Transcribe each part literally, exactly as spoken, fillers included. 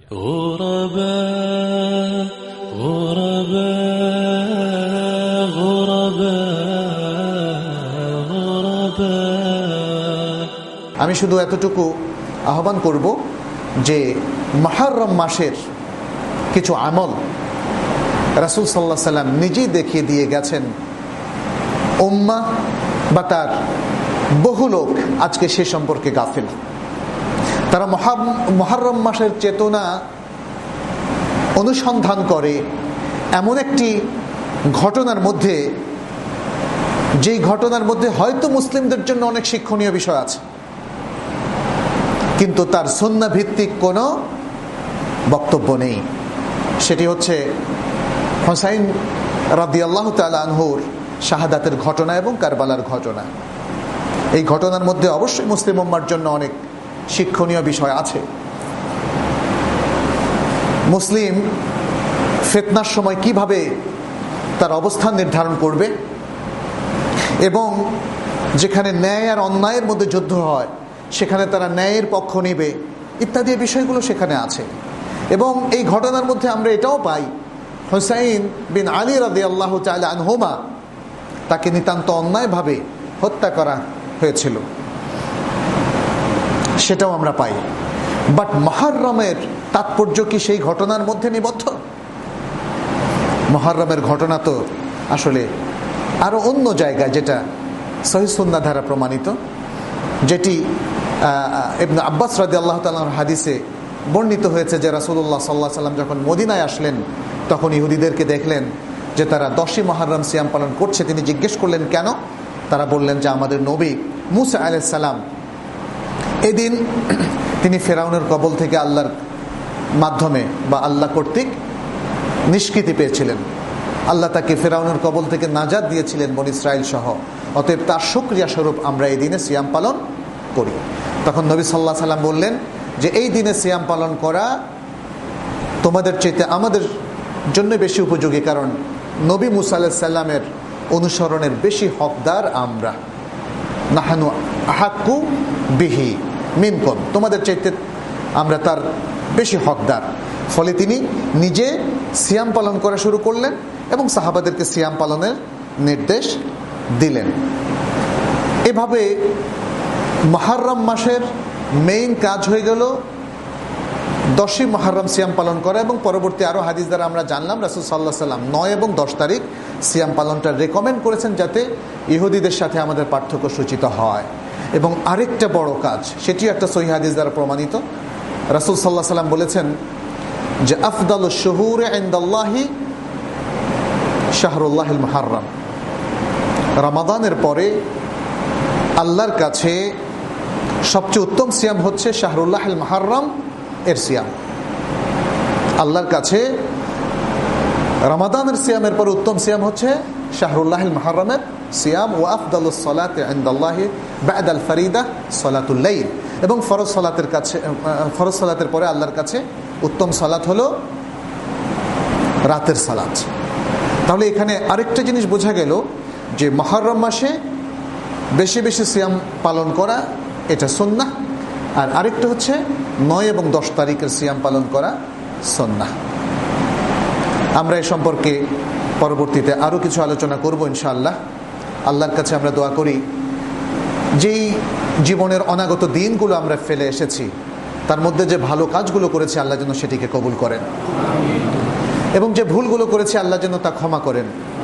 غرباء غرباء غرباء غرباء। আমি শুধু এতটুকু আহ্বান করব যে মুহররম মাসের কিছু আমল রাসূল সাল্লাল্লাহু আলাইহি সাল্লাম নিজেই দেখিয়ে দিয়ে গেছেন। উম্মাহ বা তার বহু লোক আজকে সে সম্পর্কে গাফিল। তারা মুহররম মাসের চেতনা অনুসন্ধান করে এমন একটি ঘটনার মধ্যে, যেই ঘটনার মধ্যে হয়তো মুসলিমদের জন্য অনেক শিক্ষণীয় বিষয় আছে, কিন্তু তার সুন্নাহ ভিত্তিক কোনো বক্তব্য নেই। সেটি হচ্ছে হুসাইন রাদিয়াল্লাহু তাআলা আনহুর শাহাদাতের ঘটনা এবং কারবালার ঘটনা। এই ঘটনার মধ্যে অবশ্যই মুসলিম উম্মার জন্য অনেক শিক্ষণীয় বিষয় আছে। মুসলিম ফিতনার সময় কিভাবে তার অবস্থান নির্ধারণ করবে এবং যেখানে ন্যায় আর অন্যায়ের মধ্যে যুদ্ধ হয় সেখানে তারা ন্যায়ের পক্ষ নেবে ইত্যাদি বিষয়গুলো সেখানে আছে। এবং এই ঘটনার মধ্যে আমরা এটাও পাই, হুসাইন বিন আলী রাদিয়াল্লাহু তাআলা আনহুমা তাকে নিতান্ত অন্যায়ভাবে হত্যা করা হয়েছিল, সেটাও আমরা পাই। বাট মুহররমের তাৎপর্য কি সেই ঘটনার মধ্যে নিবদ্ধ? মুহররমের ঘটনা তো আসলে আরো অন্য জায়গায়, যেটা সহিহ সুন্নাহ দ্বারা প্রমাণিত, যেটি ইবনে আব্বাস রাদিয়াল্লাহু তাআলার হাদিসে বর্ণিত হয়েছে যে রাসূলুল্লাহ সাল্লাল্লাহু আলাইহি সাল্লাম যখন মদিনায় আসলেন তখন ইহুদিদেরকে দেখলেন যে তারা দশই মুহররম সিয়াম পালন করছে। তিনি জিজ্ঞেস করলেন কেন? তারা বললেন যে আমাদের নবী মুসা আলাইহিস সালাম এদিন তিনি ফেরাউনের কবল থেকে আল্লাহর মাধ্যমে বা আল্লাহ কর্তৃক নিষ্কৃতি পেয়েছিলেন। আল্লাহ তাকে ফেরাউনের কবল থেকে নাজাত দিয়েছিলেন বনী ইসরাইল সহ, অতএব তার শুকরিয়া স্বরূপ আমরা এই দিনে সিয়াম পালন করি। তখন নবী সাল্লাল্লাহু আলাইহি সাল্লাম বললেন যে এই দিনে সিয়াম পালন করা তোমাদের চাইতে আমাদের জন্য বেশি উপযোগী, কারণ নবী মুসা আলাইহিস সালামের অনুসরণের বেশি হকদার আমরা। নাহানু আহাক্কু বিহি মিনকুম, তোমাদের চাইতে আমরা তার বেশি হকদার। ফলে তিনি নিজে সিয়াম পালন করা শুরু করলেন এবং সাহাবাদেরকে সিয়াম পালনের নির্দেশ দিলেন। এভাবে মুহররম মাসের মেইন কাজ হয়ে গেল দশই মুহররম সিয়াম পালন করা, এবং পরবর্তী আরো হাদিস দ্বারা আমরা জানলাম রাসূল সাল্লাল্লাহু আলাইহি সাল্লাম নয় এবং দশ তারিখ সিয়াম পালনটা রেকমেন্ড করেছেন যাতে ইহুদিদের সাথে আমাদের পার্থক্য সূচিত হয়। এবং আরেকটা বড় কাজ, সেটিও একটা সহিহ হাদিস দ্বারা প্রমাণিত, রাসূল সাল্লাল্লাহু আলাইহি সাল্লাম বলেছেন যে আফদালুশ শুহুরি ইনদাল্লাহি শাহরুল্লাহিল মুহররম, রমাদানের পরে আল্লাহর কাছে সবচেয়ে উত্তম সিয়াম হচ্ছে শাহরুল্লাহিল মুহররম এর সিয়াম। আল্লাহর কাছে রমাদানের সিয়ামের পর উত্তম সিয়াম হচ্ছে শাহরুল্লাহিল মুহররমের সিয়াম। ওয়া আফদালুস সালাতি ইনদাল্লাহি বা'দাল ফরিদা সালাতুল লাইল, এবং ফরজ সালাতের কাছে ফরজ সালাতের পরে আল্লাহর কাছে উত্তম সালাত হলো রাতের সালাত। তাহলে এখানে আরেকটা জিনিস বোঝা গেল যে মুহররম মাসে বেশি বেশি সিয়াম পালন করা এটা সুন্নাহ, আর আরেকটা হচ্ছে নয় এবং দশ তারিখের সিয়াম পালন করা সুন্নাহ। আমরা এ সম্পর্কে পরবর্তীতে আরো কিছু আলোচনা করব ইনশাআল্লাহ। আল্লাহর কাছে আমরা দোয়া করি যেই জীবনের অনাগত দিনগুলো আমরা ফেলে এসেছি তার মধ্যে যে ভালো কাজগুলো করেছি আল্লাহ যেন সেটিকে কবুল করেন, এবং যে ভুলগুলো করেছি আল্লাহ যেন তা ক্ষমা করেন।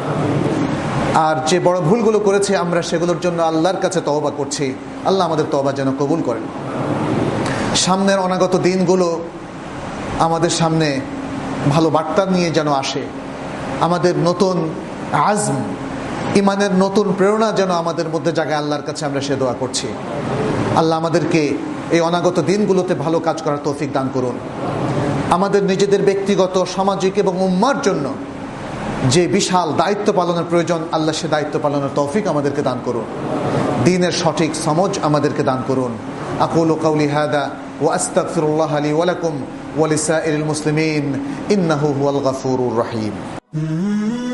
আর যে বড় ভুলগুলো করেছি আমরা সেগুলোর জন্য আল্লাহর কাছে তওবা করছি, আল্লাহ আমাদের তওবা যেন কবুল করেন। সামনের অনাগত দিনগুলো আমাদের সামনে ভালো বার্তা নিয়ে যেন আসে, আমাদের নতুন আজম, ইমানের নতুন প্রেরণা যেন আমাদের মধ্যে জাগে, আল্লাহর কাছে আমরা সে দোয়া করছি। আল্লাহ আমাদেরকে এই অনাগত দিনগুলোতে ভালো কাজ করার তৌফিক দান করুন। আমাদের নিজেদের ব্যক্তিগত, সামাজিক এবং উম্মার জন্য যে বিশাল দায়িত্ব পালনের প্রয়োজন আল্লাহ সে দায়িত্ব পালনের তৌফিক আমাদেরকে দান করুন। দ্বীনের সঠিক সমঝ আমাদেরকে দান করুন। আকুলু কাউলি হাদা ওয়া আস্তাগফিরুল্লাহ লি ওয়া লাকুম ওয়া লিসাইরিল মুসলিমিন ইন্নাহু হুয়াল গফুরুর রহিম।